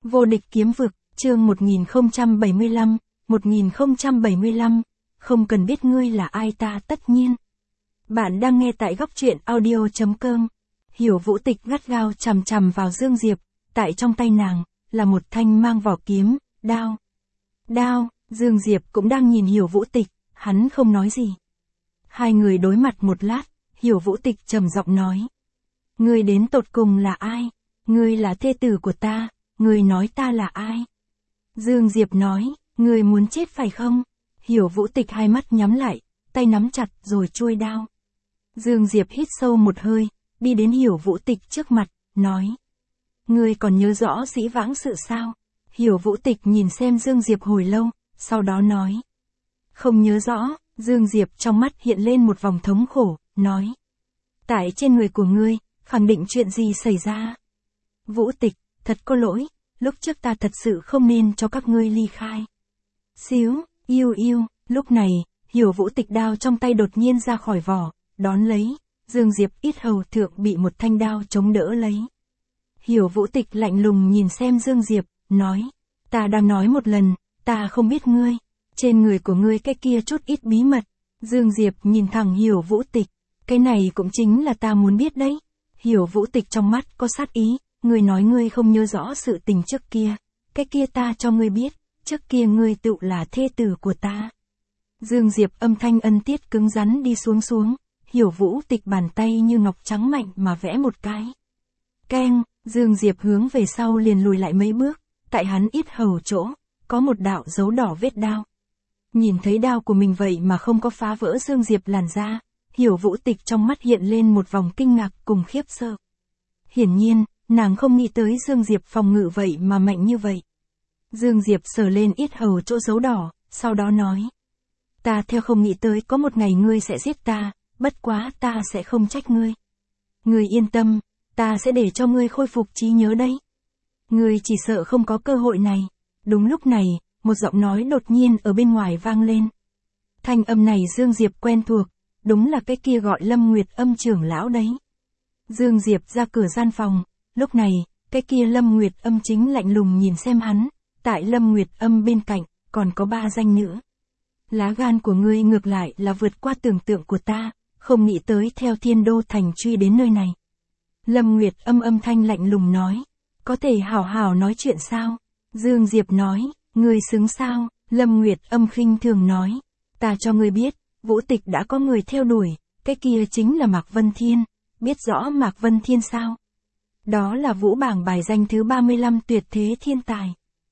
Vô địch kiếm vực, chương 1075, không cần biết ngươi là ai ta tất nhiên. Bạn đang nghe tại góc truyện audio.com. Hiểu Vũ Tịch gắt gao chằm chằm vào Dương Diệp, tại trong tay nàng, là một thanh mang vỏ kiếm, đao. Đao, Dương Diệp cũng đang nhìn Hiểu Vũ Tịch, hắn không nói gì. Hai người đối mặt một lát, Hiểu Vũ Tịch trầm giọng nói. Ngươi đến tột cùng là ai? Ngươi là thê tử của ta, ngươi nói ta là ai? Dương Diệp nói, ngươi muốn chết phải không? Hiểu Vũ Tịch hai mắt nhắm lại, tay nắm chặt rồi chuôi đao. Dương Diệp hít sâu một hơi, đi đến Hiểu Vũ Tịch trước mặt, nói. Ngươi còn nhớ rõ dĩ vãng sự sao? Hiểu Vũ Tịch nhìn xem Dương Diệp hồi lâu, sau đó nói. Không nhớ rõ, Dương Diệp trong mắt hiện lên một vòng thống khổ, nói. Tại trên người của ngươi, khẳng định chuyện gì xảy ra? Vũ Tịch, thật có lỗi, lúc trước ta thật sự không nên cho các ngươi ly khai. Xíu, yêu, lúc này, Hiểu Vũ Tịch đao trong tay đột nhiên ra khỏi vỏ, đón lấy, Dương Diệp ít hầu thượng bị một thanh đao chống đỡ lấy. Hiểu Vũ Tịch lạnh lùng nhìn xem Dương Diệp, nói, ta đang nói một lần, ta không biết ngươi, trên người của ngươi cái kia chút ít bí mật. Dương Diệp nhìn thẳng Hiểu Vũ Tịch, cái này cũng chính là ta muốn biết đấy. Hiểu Vũ Tịch trong mắt có sát ý, ngươi nói ngươi không nhớ rõ sự tình trước kia, cái kia ta cho ngươi biết, trước kia ngươi tự là thê tử của ta. Dương Diệp âm thanh ân tiết cứng rắn đi xuống, Hiểu Vũ Tịch bàn tay như ngọc trắng mạnh mà vẽ một cái. Keng, Dương Diệp hướng về sau liền lùi lại mấy bước, tại hắn ít hầu chỗ, có một đạo dấu đỏ vết đao. Nhìn thấy đao của mình vậy mà không có phá vỡ Dương Diệp làn da, Hiểu Vũ Tịch trong mắt hiện lên một vòng kinh ngạc cùng khiếp sợ. Hiển nhiên, nàng không nghĩ tới Dương Diệp phòng ngự vậy mà mạnh như vậy. Dương Diệp sờ lên ít hầu chỗ dấu đỏ, sau đó nói. Ta theo không nghĩ tới có một ngày ngươi sẽ giết ta, bất quá ta sẽ không trách ngươi. Ngươi yên tâm, ta sẽ để cho ngươi khôi phục trí nhớ đấy. Ngươi chỉ sợ không có cơ hội này. Đúng lúc này, một giọng nói đột nhiên ở bên ngoài vang lên. Thanh âm này Dương Diệp quen thuộc, đúng là cái kia gọi Lâm Nguyệt Âm trưởng lão đấy. Dương Diệp ra cửa gian phòng, lúc này, cái kia Lâm Nguyệt Âm chính lạnh lùng nhìn xem hắn, tại Lâm Nguyệt Âm bên cạnh, còn có 3 danh nữa. Lá gan của ngươi ngược lại là vượt qua tưởng tượng của ta, không nghĩ tới theo Thiên Đô Thành truy đến nơi này. Lâm Nguyệt Âm âm thanh lạnh lùng nói, có thể hảo hảo nói chuyện sao? Dương Diệp nói, ngươi xứng sao? Lâm Nguyệt Âm khinh thường nói, ta cho ngươi biết, Vũ Tịch đã có người theo đuổi, cái kia chính là Mạc Vân Thiên, biết rõ Mạc Vân Thiên sao? Đó là vũ bảng bài danh thứ 35 tuyệt thế thiên tài.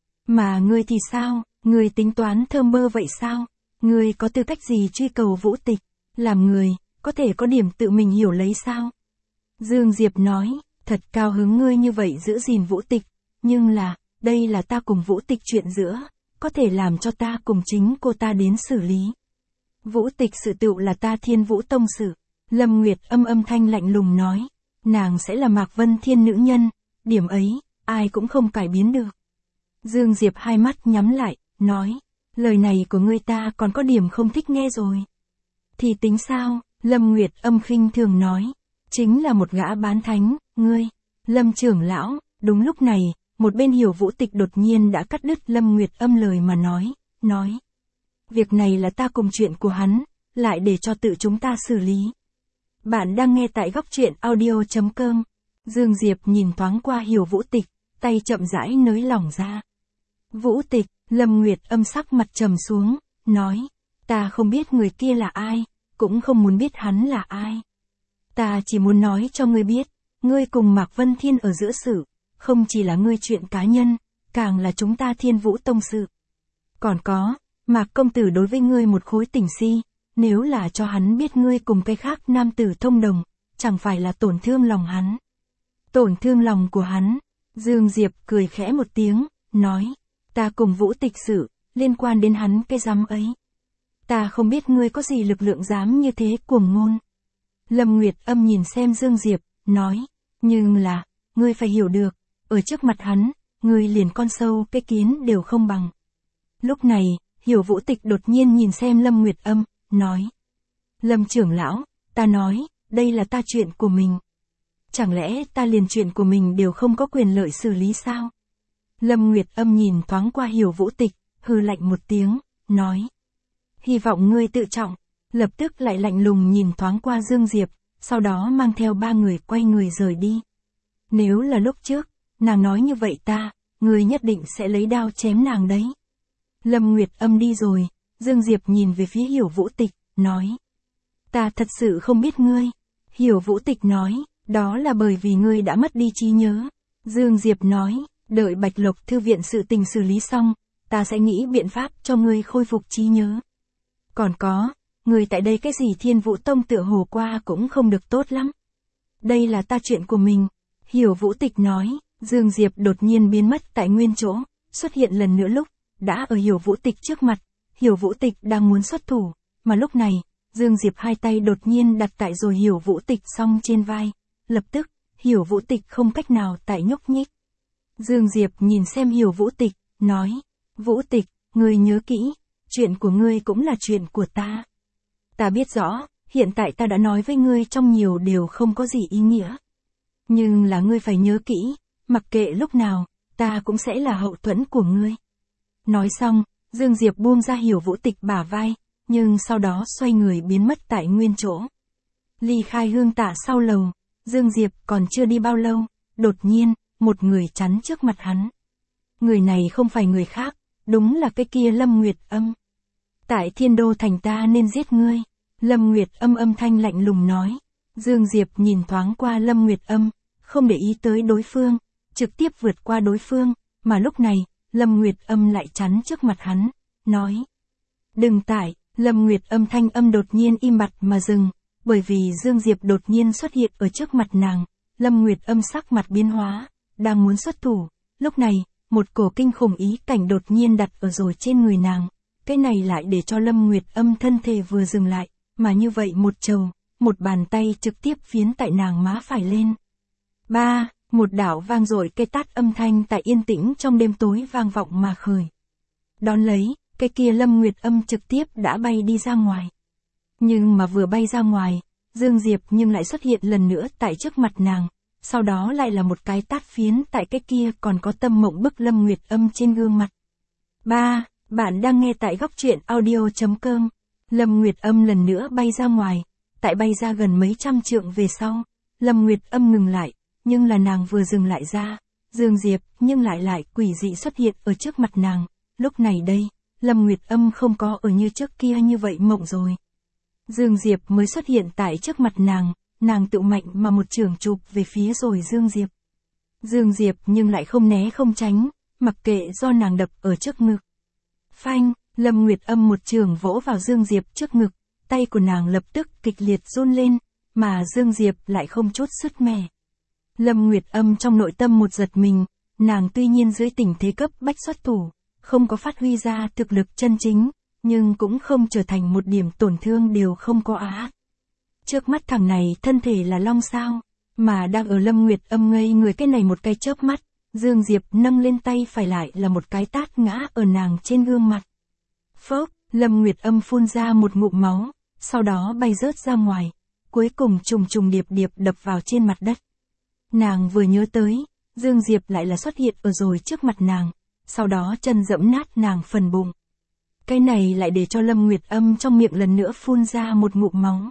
Mà ngươi thì sao, ngươi tính toán thơ mơ vậy sao? Ngươi có tư cách gì truy cầu Vũ Tịch? Làm người, có thể có điểm tự mình hiểu lấy sao? Dương Diệp nói, thật cao hứng ngươi như vậy giữ gìn Vũ Tịch, nhưng là, đây là ta cùng Vũ Tịch chuyện giữa, có thể làm cho ta cùng chính cô ta đến xử lý. Vũ Tịch sự tựu là ta Thiên Vũ Tông sự. Lâm Nguyệt Âm âm thanh lạnh lùng nói, nàng sẽ là Mạc Vân Thiên nữ nhân, điểm ấy, ai cũng không cải biến được. Dương Diệp hai mắt nhắm lại, nói, lời này của ngươi ta còn có điểm không thích nghe rồi. Thì tính sao? Lâm Nguyệt Âm khinh thường nói, chính là một gã bán thánh, ngươi. Lâm trưởng lão, đúng lúc này, một bên Hiểu Vũ Tịch đột nhiên đã cắt đứt Lâm Nguyệt Âm lời mà nói. Việc này là ta cùng chuyện của hắn, lại để cho tự chúng ta xử lý. Bạn đang nghe tại góc truyện audio.com. Dương Diệp nhìn thoáng qua Hiểu Vũ Tịch, tay chậm rãi nới lỏng ra. Vũ Tịch, Lâm Nguyệt Âm sắc mặt trầm xuống, nói, ta không biết người kia là ai, cũng không muốn biết hắn là ai. Ta chỉ muốn nói cho ngươi biết, ngươi cùng Mạc Vân Thiên ở giữa sự, không chỉ là ngươi chuyện cá nhân, càng là chúng ta Thiên Vũ Tông sự. Còn có, Mạc công tử đối với ngươi một khối tình si, nếu là cho hắn biết ngươi cùng cái khác nam tử thông đồng, chẳng phải là tổn thương lòng hắn. Tổn thương lòng của hắn. Dương Diệp cười khẽ một tiếng, nói, ta cùng Vũ Tịch sự, liên quan đến hắn cái dám ấy. Ta không biết ngươi có gì lực lượng dám như thế cuồng ngôn. Lâm Nguyệt Âm nhìn xem Dương Diệp, nói, nhưng là, ngươi phải hiểu được, ở trước mặt hắn, ngươi liền con sâu cái kiến đều không bằng. Lúc này, Hiểu Vũ Tịch đột nhiên nhìn xem Lâm Nguyệt Âm, nói, Lâm trưởng lão, ta nói, đây là ta chuyện của mình. Chẳng lẽ ta liền chuyện của mình đều không có quyền lợi xử lý sao? Lâm Nguyệt Âm nhìn thoáng qua Hiểu Vũ Tịch, hừ lạnh một tiếng, nói. Hy vọng ngươi tự trọng, lập tức lại lạnh lùng nhìn thoáng qua Dương Diệp, sau đó mang theo 3 người quay người rời đi. Nếu là lúc trước, nàng nói như vậy ngươi nhất định sẽ lấy đao chém nàng đấy. Lâm Nguyệt Âm đi rồi, Dương Diệp nhìn về phía Hiểu Vũ Tịch, nói. Ta thật sự không biết ngươi. Hiểu Vũ Tịch nói, đó là bởi vì ngươi đã mất đi trí nhớ. Dương Diệp nói, đợi Bạch Lộc Thư viện sự tình xử lý xong, ta sẽ nghĩ biện pháp cho ngươi khôi phục trí nhớ. Còn có, ngươi tại đây cái gì Thiên Vũ Tông tựa hồ qua cũng không được tốt lắm. Đây là ta chuyện của mình. Hiểu Vũ Tịch nói, Dương Diệp đột nhiên biến mất tại nguyên chỗ, xuất hiện lần nữa lúc, đã ở Hiểu Vũ Tịch trước mặt. Hiểu Vũ Tịch đang muốn xuất thủ, mà lúc này, Dương Diệp hai tay đột nhiên đặt tại rồi Hiểu Vũ Tịch song trên vai. Lập tức, Hiểu Vũ Tịch không cách nào tại nhúc nhích. Dương Diệp nhìn xem Hiểu Vũ Tịch, nói, Vũ Tịch, ngươi nhớ kỹ, chuyện của ngươi cũng là chuyện của ta. Ta biết rõ, hiện tại ta đã nói với ngươi trong nhiều điều không có gì ý nghĩa. Nhưng là ngươi phải nhớ kỹ, mặc kệ lúc nào, ta cũng sẽ là hậu thuẫn của ngươi. Nói xong, Dương Diệp buông ra Hiểu Vũ Tịch bả vai, nhưng sau đó xoay người biến mất tại nguyên chỗ. Ly khai Hương Tạ sau lầu, Dương Diệp còn chưa đi bao lâu, đột nhiên, một người chắn trước mặt hắn. Người này không phải người khác, đúng là cái kia Lâm Nguyệt Âm. Tại Thiên Đô thành ta nên giết ngươi. Lâm Nguyệt Âm âm thanh lạnh lùng nói. Dương Diệp nhìn thoáng qua Lâm Nguyệt Âm, không để ý tới đối phương, trực tiếp vượt qua đối phương, mà lúc này, Lâm Nguyệt Âm lại chắn trước mặt hắn, nói. Đừng tải, Lâm Nguyệt Âm thanh âm đột nhiên im bặt mà dừng, bởi vì Dương Diệp đột nhiên xuất hiện ở trước mặt nàng. Lâm Nguyệt Âm sắc mặt biến hóa, đang muốn xuất thủ, lúc này, một cổ kinh khủng ý cảnh đột nhiên đặt ở rồi trên người nàng. Cái này lại để cho Lâm Nguyệt Âm thân thể vừa dừng lại, mà như vậy một trầu, một bàn tay trực tiếp phiến tại nàng má phải lên. Một đạo vang dội cây tát âm thanh tại yên tĩnh trong đêm tối vang vọng mà khởi. Đón lấy, cái kia Lâm Nguyệt Âm trực tiếp đã bay đi ra ngoài. Nhưng mà vừa bay ra ngoài, Dương Diệp nhưng lại xuất hiện lần nữa tại trước mặt nàng, sau đó lại là một cái tát phiến tại cái kia còn có tâm mộng bức Lâm Nguyệt Âm trên gương mặt. Bạn đang nghe tại góc truyện audio.com. Lâm Nguyệt Âm lần nữa bay ra ngoài, tại bay ra gần mấy trăm trượng về sau, Lâm Nguyệt Âm ngừng lại, nhưng là nàng vừa dừng lại ra, Dương Diệp nhưng lại quỷ dị xuất hiện ở trước mặt nàng. Lúc này đây, Lâm Nguyệt Âm không có ở như trước kia như vậy mộng rồi. Dương Diệp mới xuất hiện tại trước mặt nàng tự mạnh mà một chưởng chụp về phía rồi Dương Diệp. Dương Diệp nhưng lại không né không tránh, mặc kệ do nàng đập ở trước ngực. Phanh, Lâm Nguyệt Âm một chưởng vỗ vào Dương Diệp trước ngực, tay của nàng lập tức kịch liệt run lên, mà Dương Diệp lại không chút sứt mẻ. Lâm Nguyệt Âm trong nội tâm một giật mình, nàng tuy nhiên dưới tình thế cấp bách xuất thủ, không có phát huy ra thực lực chân chính, nhưng cũng không trở thành một điểm tổn thương đều không có á. Trước mắt thằng này thân thể là long sao, mà đang ở Lâm Nguyệt Âm ngây người cái này một cái chớp mắt, Dương Diệp nâng lên tay phải lại là một cái tát ngã ở nàng trên gương mặt. Phốc, Lâm Nguyệt Âm phun ra một ngụm máu, sau đó bay rớt ra ngoài, cuối cùng trùng điệp đập vào trên mặt đất. Nàng vừa nhớ tới, Dương Diệp lại là xuất hiện ở rồi trước mặt nàng, sau đó chân dẫm nát nàng phần bụng. Cái này lại để cho Lâm Nguyệt Âm trong miệng lần nữa phun ra một ngụm máu.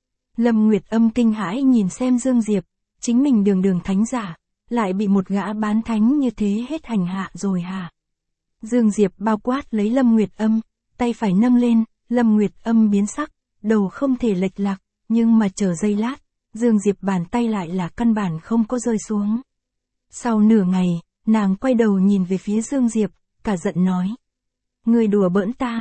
Lâm Nguyệt Âm kinh hãi nhìn xem Dương Diệp, chính mình đường thánh giả, lại bị một gã bán thánh như thế hết hành hạ rồi hả? Dương Diệp bao quát lấy Lâm Nguyệt Âm, tay phải nâng lên, Lâm Nguyệt Âm biến sắc, đầu không thể lệch lạc, nhưng mà chờ giây lát, Dương Diệp bàn tay lại là căn bản không có rơi xuống. Sau nửa ngày, nàng quay đầu nhìn về phía Dương Diệp, cả giận nói. Ngươi đùa bỡn ta.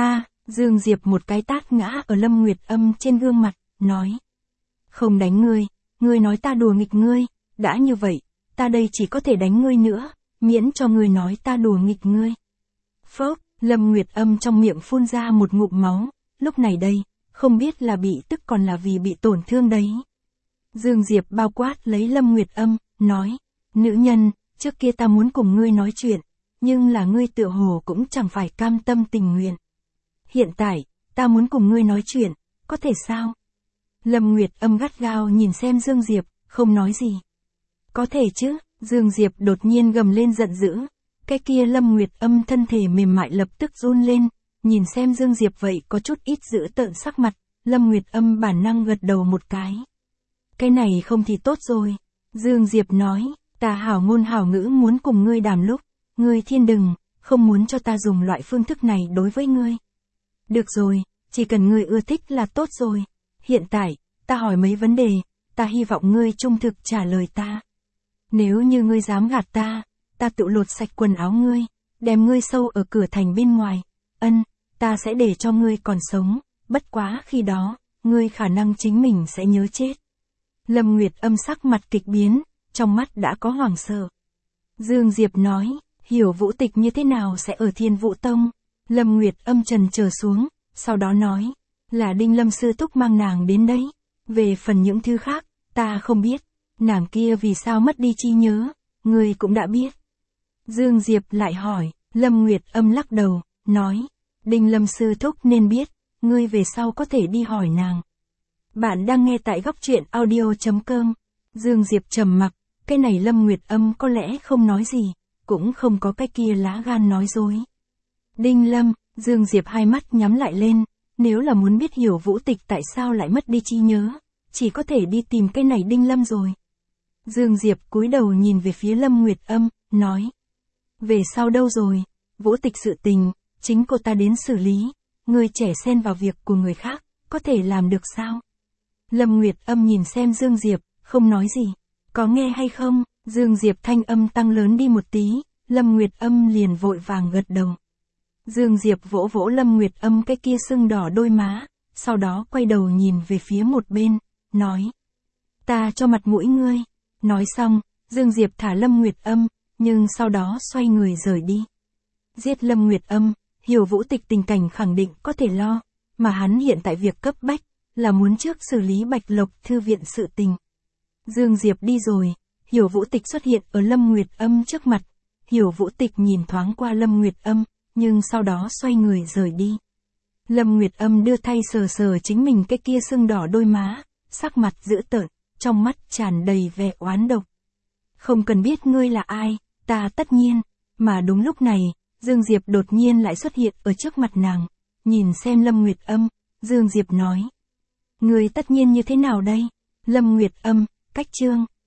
Dương Diệp một cái tát ngã ở Lâm Nguyệt Âm trên gương mặt, nói. Không đánh ngươi, ngươi nói ta đùa nghịch ngươi, đã như vậy, ta đây chỉ có thể đánh ngươi nữa, miễn cho ngươi nói ta đùa nghịch ngươi. Phốc, Lâm Nguyệt Âm trong miệng phun ra một ngụm máu, lúc này đây, không biết là bị tức còn là vì bị tổn thương đấy. Dương Diệp bao quát lấy Lâm Nguyệt Âm, nói, nữ nhân, trước kia ta muốn cùng ngươi nói chuyện, nhưng là ngươi tựa hồ cũng chẳng phải cam tâm tình nguyện. Hiện tại, ta muốn cùng ngươi nói chuyện, có thể sao? Lâm Nguyệt Âm gắt gao nhìn xem Dương Diệp, không nói gì. Có thể chứ, Dương Diệp đột nhiên gầm lên giận dữ, Cái kia Lâm Nguyệt Âm thân thể mềm mại lập tức run lên, nhìn xem Dương Diệp vậy có chút ít dữ tợn sắc mặt, Lâm Nguyệt Âm bản năng gật đầu một cái. Cái này không thì tốt rồi. Dương Diệp nói, ta hảo ngôn hảo ngữ muốn cùng ngươi đàm lúc, ngươi thiên đừng, không muốn cho ta dùng loại phương thức này đối với ngươi. Được rồi, chỉ cần ngươi ưa thích là tốt rồi. Hiện tại, ta hỏi mấy vấn đề, ta hy vọng ngươi trung thực trả lời ta. Nếu như ngươi dám gạt ta tự lột sạch quần áo ngươi, đem ngươi sâu ở cửa thành bên ngoài. Ta sẽ để cho ngươi còn sống, bất quá khi đó, ngươi khả năng chính mình sẽ nhớ chết. Lâm Nguyệt Âm sắc mặt kịch biến, trong mắt đã có hoảng sợ. Dương Diệp nói, Hiểu Vũ Tịch như thế nào sẽ ở Thiên Vũ Tông? Lâm Nguyệt Âm trần chờ xuống, sau đó nói, là Đinh Lâm sư thúc mang nàng đến đấy. Về phần những thứ khác, ta không biết, nàng kia vì sao mất đi trí nhớ, ngươi cũng đã biết. Dương Diệp lại hỏi, Lâm Nguyệt Âm lắc đầu, nói, Đinh Lâm sư thúc nên biết, ngươi về sau có thể đi hỏi nàng. Bạn đang nghe tại góc truyện audio.com. Dương Diệp trầm mặc, cái này Lâm Nguyệt Âm có lẽ không nói gì, cũng không có cái kia lá gan nói dối. Đinh Lâm, Dương Diệp hai mắt nhắm lại lên, nếu là muốn biết Hiểu Vũ Tịch tại sao lại mất đi trí nhớ, chỉ có thể đi tìm cái này Đinh Lâm rồi. Dương Diệp cúi đầu nhìn về phía Lâm Nguyệt Âm, nói. Về sau đâu rồi, Vũ Tịch sự tình, chính cô ta đến xử lý, người trẻ xen vào việc của người khác, có thể làm được sao? Lâm Nguyệt Âm nhìn xem Dương Diệp, không nói gì. Có nghe hay không? Dương Diệp thanh âm tăng lớn đi một tí, Lâm Nguyệt Âm liền vội vàng gật đầu. Dương Diệp vỗ vỗ Lâm Nguyệt Âm cái kia sưng đỏ đôi má, sau đó quay đầu nhìn về phía một bên, nói. Ta cho mặt mũi ngươi. Nói xong, Dương Diệp thả Lâm Nguyệt Âm, nhưng sau đó xoay người rời đi. Giết Lâm Nguyệt Âm, Hiểu Vũ Tịch tình cảnh khẳng định có thể lo, mà hắn hiện tại việc cấp bách, là muốn trước xử lý Bạch Lộc thư viện sự tình. Dương Diệp đi rồi, Hiểu Vũ Tịch xuất hiện ở Lâm Nguyệt Âm trước mặt. Hiểu Vũ Tịch nhìn thoáng qua Lâm Nguyệt Âm, nhưng sau đó xoay người rời đi. Lâm Nguyệt Âm đưa tay sờ sờ chính mình cái kia sưng đỏ đôi má, sắc mặt dữ tợn, trong mắt tràn đầy vẻ oán độc. Không cần biết ngươi là ai, ta tất nhiên. Mà đúng lúc này, Dương Diệp đột nhiên lại xuất hiện ở trước mặt nàng. Nhìn xem Lâm Nguyệt Âm, Dương Diệp nói. Ngươi tất nhiên như thế nào đây? Lâm Nguyệt Âm, cách chương.